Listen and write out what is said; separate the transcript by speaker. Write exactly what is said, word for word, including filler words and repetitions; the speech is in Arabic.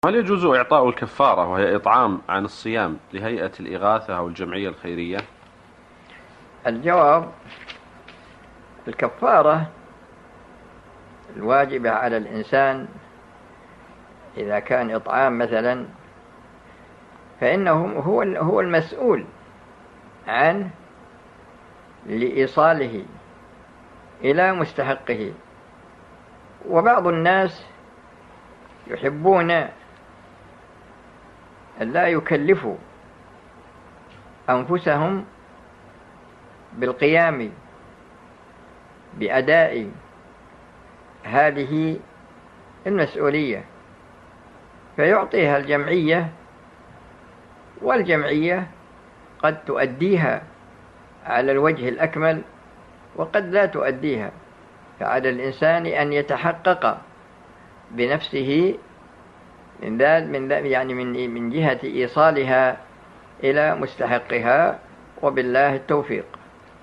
Speaker 1: هل يجوز إعطاء الكفارة وهي إطعام عن الصيام لهيئة الإغاثة أو الجمعية الخيرية؟
Speaker 2: الجواب: الكفارة الواجبة على الإنسان إذا كان إطعام مثلا، فإنه هو هو المسؤول عنه لإيصاله إلى مستحقه. وبعض الناس يحبون أن لا يكلفوا أنفسهم بالقيام بأداء هذه المسؤولية، فيعطيها الجمعية، والجمعية قد تؤديها على الوجه الأكمل وقد لا تؤديها، فعلى الإنسان أن يتحقق بنفسه من ذلك من يعني من من جهة إيصالها إلى مستحقها، وبالله التوفيق.